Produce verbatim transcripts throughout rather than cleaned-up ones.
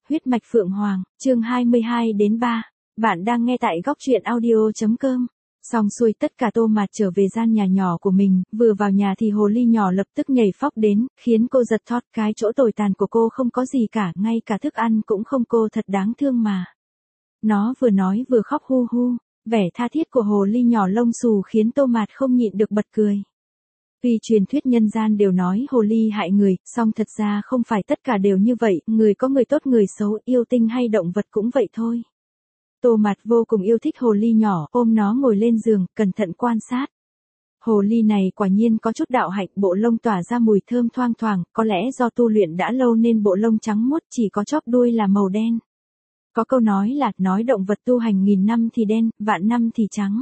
Huyết mạch Phượng Hoàng, chương hai mươi hai đến ba. Bạn đang nghe tại góc truyện audio chấm com. Xong xuôi tất cả Tô Mạt trở về gian nhà nhỏ của mình, vừa vào nhà thì hồ ly nhỏ lập tức nhảy phóc đến, khiến cô giật thót. Cái chỗ tồi tàn của cô không có gì cả, ngay cả thức ăn cũng không, cô thật đáng thương mà. Nó vừa nói vừa khóc hu hu, vẻ tha thiết của hồ ly nhỏ lông xù khiến Tô Mạt không nhịn được bật cười. Tuy truyền thuyết nhân gian đều nói hồ ly hại người, song thật ra không phải tất cả đều như vậy, người có người tốt người xấu, yêu tinh hay động vật cũng vậy thôi. Tô Mạt vô cùng yêu thích hồ ly nhỏ, ôm nó ngồi lên giường, cẩn thận quan sát. Hồ ly này quả nhiên có chút đạo hạnh, bộ lông tỏa ra mùi thơm thoang thoảng, có lẽ do tu luyện đã lâu nên bộ lông trắng muốt, chỉ có chóp đuôi là màu đen. Có câu nói là, nói động vật tu hành nghìn năm thì đen, vạn năm thì trắng.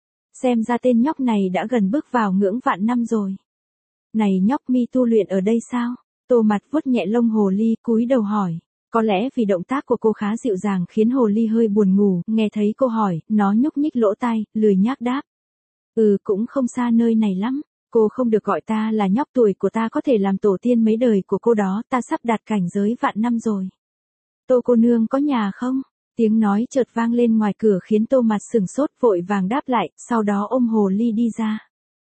Xem ra tên nhóc này đã gần bước vào ngưỡng vạn năm rồi. Này nhóc, mi tu luyện ở đây sao? Tô Mạt vuốt nhẹ lông hồ ly, cúi đầu hỏi. Có lẽ vì động tác của cô khá dịu dàng khiến hồ ly hơi buồn ngủ, nghe thấy cô hỏi, nó nhúc nhích lỗ tai, lười nhác đáp. Ừ, cũng không xa nơi này lắm. Cô không được gọi ta là nhóc, tuổi của ta có thể làm tổ tiên mấy đời của cô đó, ta sắp đạt cảnh giới vạn năm rồi. Tô cô nương có nhà không? Tiếng nói chợt vang lên ngoài cửa khiến Tô Mạt sửng sốt, vội vàng đáp lại, sau đó ôm hồ ly đi ra.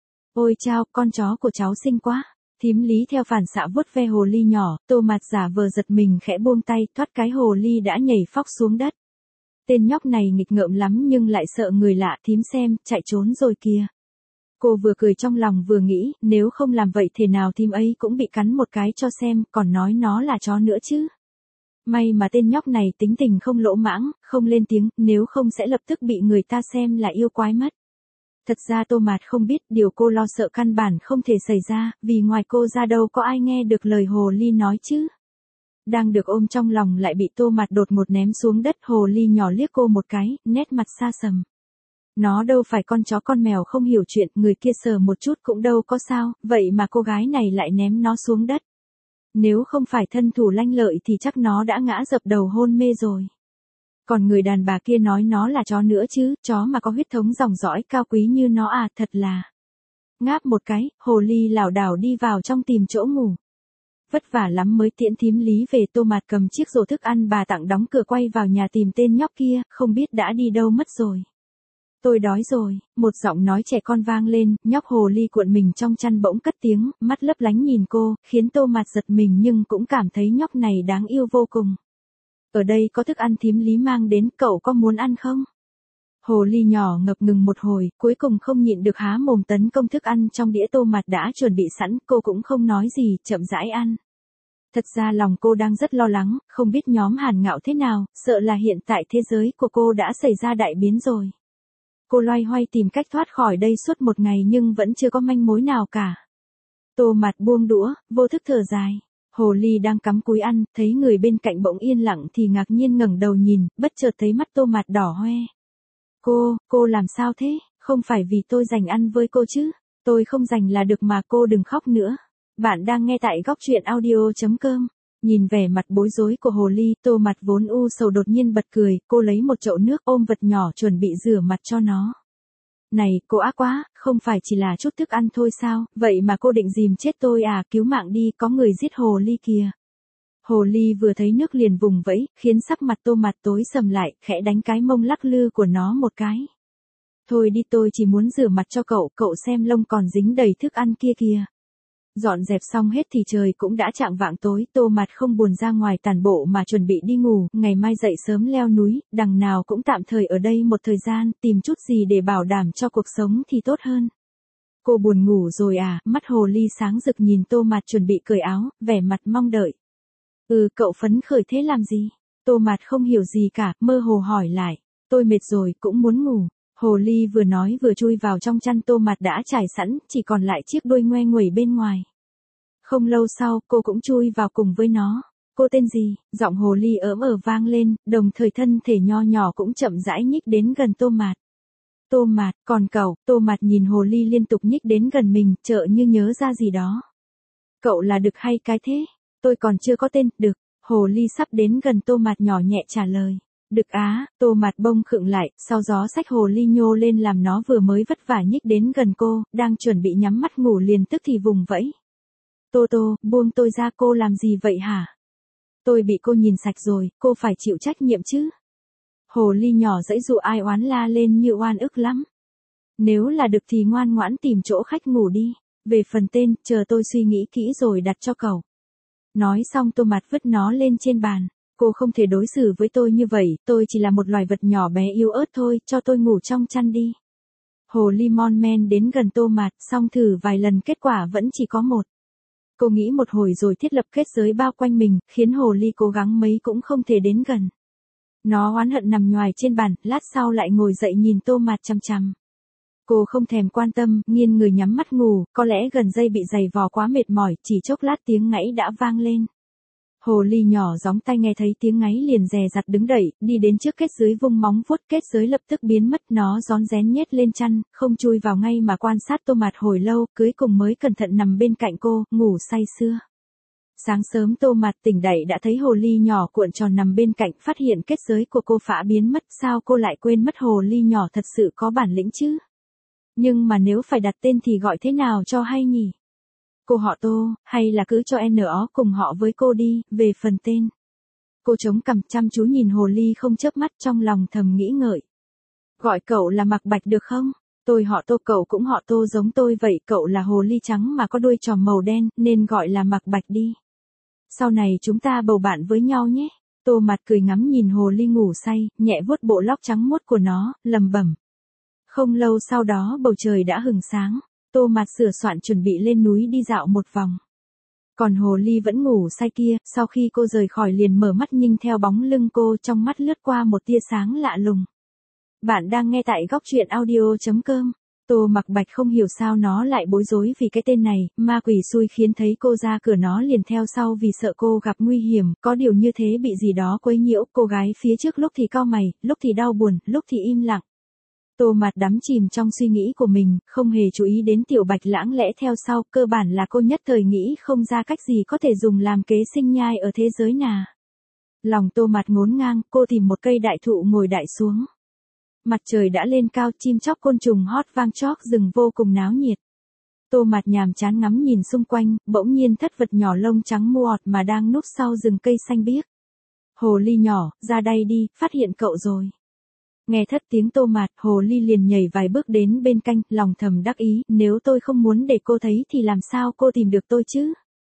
Ôi chao, con chó của cháu xinh quá. Thím Lý theo phản xạ vuốt ve hồ ly nhỏ, Tô Mạt giả vờ giật mình khẽ buông tay, thoát cái hồ ly đã nhảy phóc xuống đất. Tên nhóc này nghịch ngợm lắm nhưng lại sợ người lạ, thím xem, chạy trốn rồi kìa. Cô vừa cười trong lòng vừa nghĩ, nếu không làm vậy thế nào thím ấy cũng bị cắn một cái cho xem, còn nói nó là chó nữa chứ. May mà tên nhóc này tính tình không lỗ mãng, không lên tiếng, nếu không sẽ lập tức bị người ta xem là yêu quái mất. Thật ra Tô Mạt không biết, điều cô lo sợ căn bản không thể xảy ra, vì ngoài cô ra đâu có ai nghe được lời hồ ly nói chứ. Đang được ôm trong lòng lại bị Tô Mạt đột ngột ném xuống đất, hồ ly nhỏ liếc cô một cái, nét mặt xa sầm. Nó đâu phải con chó con mèo không hiểu chuyện, người kia sờ một chút cũng đâu có sao, vậy mà cô gái này lại ném nó xuống đất. Nếu không phải thân thủ lanh lợi thì chắc nó đã ngã dập đầu hôn mê rồi. Còn người đàn bà kia nói nó là chó nữa chứ, chó mà có huyết thống dòng dõi cao quý như nó à, thật là. Ngáp một cái, hồ ly lảo đảo đi vào trong tìm chỗ ngủ. Vất vả lắm mới tiễn thím Lý về. Tô Mạt cầm chiếc rổ thức ăn bà tặng đóng cửa quay vào nhà tìm tên nhóc kia, không biết đã đi đâu mất rồi. Tôi đói rồi, một giọng nói trẻ con vang lên, nhóc hồ ly cuộn mình trong chăn bỗng cất tiếng, mắt lấp lánh nhìn cô, khiến Tô Mạt giật mình nhưng cũng cảm thấy nhóc này đáng yêu vô cùng. Ở đây có thức ăn thím Lý mang đến, cậu có muốn ăn không? Hồ ly nhỏ ngập ngừng một hồi, cuối cùng không nhịn được há mồm tấn công thức ăn trong đĩa Tô Mạt đã chuẩn bị sẵn, cô cũng không nói gì, chậm rãi ăn. Thật ra lòng cô đang rất lo lắng, không biết nhóm Hàn Ngạo thế nào, sợ là hiện tại thế giới của cô đã xảy ra đại biến rồi. Cô loay hoay tìm cách thoát khỏi đây suốt một ngày nhưng vẫn chưa có manh mối nào cả. Tô Mạt buông đũa, vô thức thở dài. Hồ ly đang cắm cúi ăn, thấy người bên cạnh bỗng yên lặng thì ngạc nhiên ngẩng đầu nhìn, bất chợt thấy mắt Tô Mạt đỏ hoe. Cô, cô làm sao thế? Không phải vì tôi dành ăn với cô chứ? Tôi không dành là được mà, cô đừng khóc nữa. Bạn đang nghe tại góc truyện audio chấm com. Nhìn vẻ mặt bối rối của hồ ly, Tô Mạt vốn u sầu đột nhiên bật cười, cô lấy một chậu nước ôm vật nhỏ chuẩn bị rửa mặt cho nó. Này, cô ác quá, không phải chỉ là chút thức ăn thôi sao, vậy mà cô định dìm chết tôi à, cứu mạng đi, có người giết hồ ly kìa. Hồ ly vừa thấy nước liền vùng vẫy, khiến sắc mặt Tô Mạt tối sầm lại, khẽ đánh cái mông lắc lư của nó một cái. Thôi đi, tôi chỉ muốn rửa mặt cho cậu, cậu xem lông còn dính đầy thức ăn kia kìa. Dọn dẹp xong hết thì trời cũng đã chạng vạng tối, Tô Mạt không buồn ra ngoài tản bộ mà chuẩn bị đi ngủ, ngày mai dậy sớm leo núi, đằng nào cũng tạm thời ở đây một thời gian, tìm chút gì để bảo đảm cho cuộc sống thì tốt hơn. Cô buồn ngủ rồi à, mắt hồ ly sáng rực nhìn Tô Mạt chuẩn bị cởi áo, vẻ mặt mong đợi. Ừ, cậu phấn khởi thế làm gì? Tô Mạt không hiểu gì cả, mơ hồ hỏi lại. Tôi mệt rồi, cũng muốn ngủ. Hồ ly vừa nói vừa chui vào trong chăn Tô Mạt đã trải sẵn, chỉ còn lại chiếc đuôi ngoe nguẩy bên ngoài. Không lâu sau, cô cũng chui vào cùng với nó. Cô tên gì? Giọng hồ ly ỡm ờ vang lên, đồng thời thân thể nho nhỏ cũng chậm rãi nhích đến gần Tô Mạt. Tô Mạt, còn cậu? Tô Mạt nhìn hồ ly liên tục nhích đến gần mình, chợ như nhớ ra gì đó. Cậu là Đực hay cái thế? Tôi còn chưa có tên. Đực. Hồ ly sắp đến gần Tô Mạt nhỏ nhẹ trả lời. Đực á, Tô Mạt bông khựng lại, sau gió xách hồ ly nhô lên làm nó vừa mới vất vả nhích đến gần cô, đang chuẩn bị nhắm mắt ngủ liền tức thì vùng vẫy. Tô Tô, buông tôi ra, cô làm gì vậy hả? Tôi bị cô nhìn sạch rồi, cô phải chịu trách nhiệm chứ. Hồ ly nhỏ giãy dụ ai oán la lên như oan ức lắm. Nếu là được thì ngoan ngoãn tìm chỗ khách ngủ đi. Về phần tên, chờ tôi suy nghĩ kỹ rồi đặt cho cậu. Nói xong Tô Mạt vứt nó lên trên bàn. Cô không thể đối xử với tôi như vậy, tôi chỉ là một loài vật nhỏ bé yếu ớt thôi, cho tôi ngủ trong chăn đi. Hồ ly mon men đến gần Tô Mạt, xong thử vài lần kết quả vẫn chỉ có một. Cô nghĩ một hồi rồi thiết lập kết giới bao quanh mình, khiến hồ ly cố gắng mấy cũng không thể đến gần. Nó oán hận nằm nhoài trên bàn, lát sau lại ngồi dậy nhìn Tô Mạt chằm chằm. Cô không thèm quan tâm, nghiêng người nhắm mắt ngủ, có lẽ gần dây bị giày vò quá mệt mỏi, chỉ chốc lát tiếng ngáy đã vang lên. Hồ ly nhỏ gióng tai nghe thấy tiếng ngáy liền dè dặt đứng dậy, đi đến trước kết giới vung móng vuốt, kết giới lập tức biến mất, nó rón rén nhét lên chăn, không chui vào ngay mà quan sát Tô Mạt hồi lâu, cuối cùng mới cẩn thận nằm bên cạnh cô, ngủ say sưa. Sáng sớm Tô Mạt tỉnh dậy đã thấy hồ ly nhỏ cuộn tròn nằm bên cạnh, phát hiện kết giới của cô phá biến mất, sao cô lại quên mất hồ ly nhỏ thật sự có bản lĩnh chứ? Nhưng mà nếu phải đặt tên thì gọi thế nào cho hay nhỉ? Cô họ Tô, hay là cứ cho en o cùng họ với cô đi, về phần tên. Cô chống cằm chăm chú nhìn hồ ly không chớp mắt, trong lòng thầm nghĩ ngợi. Gọi cậu là Mạc Bạch được không? Tôi họ Tô, cậu cũng họ Tô giống tôi vậy, cậu là hồ ly trắng mà có đuôi tròn màu đen, nên gọi là Mạc Bạch đi. Sau này chúng ta bầu bạn với nhau nhé. Tô Mạt cười ngắm nhìn hồ ly ngủ say, nhẹ vuốt bộ lóc trắng muốt của nó, lầm bẩm. Không lâu sau đó bầu trời đã hừng sáng. Tô Mạt sửa soạn chuẩn bị lên núi đi dạo một vòng. Còn hồ ly vẫn ngủ say kia, sau khi cô rời khỏi liền mở mắt nhìn theo bóng lưng cô, trong mắt lướt qua một tia sáng lạ lùng. Bạn đang nghe tại góc truyện audio chấm com. Tô Mạc Bạch không hiểu sao nó lại bối rối vì cái tên này, ma quỷ xui khiến thấy cô ra cửa nó liền theo sau vì sợ cô gặp nguy hiểm, có điều như thế bị gì đó quấy nhiễu, cô gái phía trước lúc thì cau mày, lúc thì đau buồn, lúc thì im lặng. Tô Mạt đắm chìm trong suy nghĩ của mình, không hề chú ý đến Tiểu Bạch lãng lẽ theo sau, cơ bản là cô nhất thời nghĩ không ra cách gì có thể dùng làm kế sinh nhai ở thế giới nào. Lòng Tô Mạt ngốn ngang, cô tìm một cây đại thụ ngồi đại xuống. Mặt trời đã lên cao, chim chóc côn trùng hót vang chót, rừng vô cùng náo nhiệt. Tô Mạt nhàm chán ngắm nhìn xung quanh, bỗng nhiên thất vật nhỏ lông trắng muột mà đang núp sau rừng cây xanh biếc. Hồ ly nhỏ, ra đây đi, phát hiện cậu rồi. Nghe thất tiếng Tô Mạt, hồ ly liền nhảy vài bước đến bên cạnh, lòng thầm đắc ý, nếu tôi không muốn để cô thấy thì làm sao cô tìm được tôi chứ?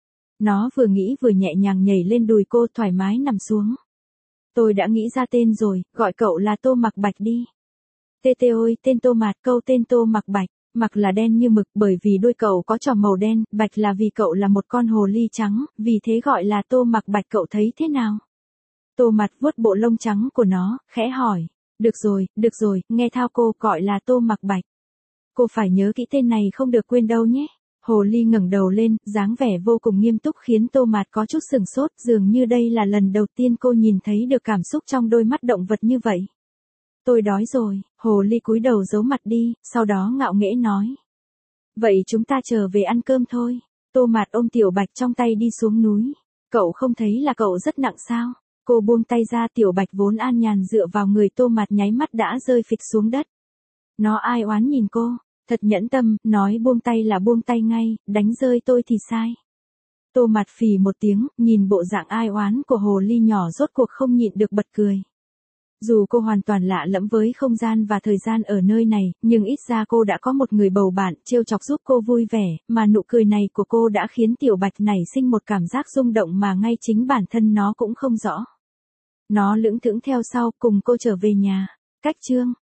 Nó vừa nghĩ vừa nhẹ nhàng nhảy lên đùi cô, thoải mái nằm xuống. Tôi đã nghĩ ra tên rồi, gọi cậu là Tô Mạc Bạch đi. Tê tê ôi, tên Tô Mạt, câu tên Tô Mạc Bạch. Mạc là đen như mực bởi vì đuôi cậu có tròng màu đen, Bạch là vì cậu là một con hồ ly trắng, vì thế gọi là Tô Mạc Bạch, cậu thấy thế nào? Tô Mạt vuốt bộ lông trắng của nó, khẽ hỏi. Được rồi, được rồi, nghe thao cô, gọi là Tô Mạc Bạch. Cô phải nhớ kỹ tên này không được quên đâu nhé. Hồ ly ngẩng đầu lên, dáng vẻ vô cùng nghiêm túc khiến Tô Mạt có chút sừng sốt, dường như đây là lần đầu tiên cô nhìn thấy được cảm xúc trong đôi mắt động vật như vậy. Tôi đói rồi, hồ ly cúi đầu giấu mặt đi, sau đó ngạo nghễ nói. Vậy chúng ta trở về ăn cơm thôi. Tô Mạt ôm Tiểu Bạch trong tay đi xuống núi. Cậu không thấy là cậu rất nặng sao? Cô buông tay ra, Tiểu Bạch vốn an nhàn dựa vào người Tô Mạt nháy mắt đã rơi phịch xuống đất. Nó ai oán nhìn cô, thật nhẫn tâm, nói buông tay là buông tay ngay, đánh rơi tôi thì sai. Tô Mạt phì một tiếng, nhìn bộ dạng ai oán của hồ ly nhỏ rốt cuộc không nhịn được bật cười. Dù cô hoàn toàn lạ lẫm với không gian và thời gian ở nơi này, nhưng ít ra cô đã có một người bầu bạn, trêu chọc giúp cô vui vẻ, mà nụ cười này của cô đã khiến Tiểu Bạch nảy sinh một cảm giác rung động mà ngay chính bản thân nó cũng không rõ. Nó lững thững theo sau cùng cô trở về nhà. Cách chương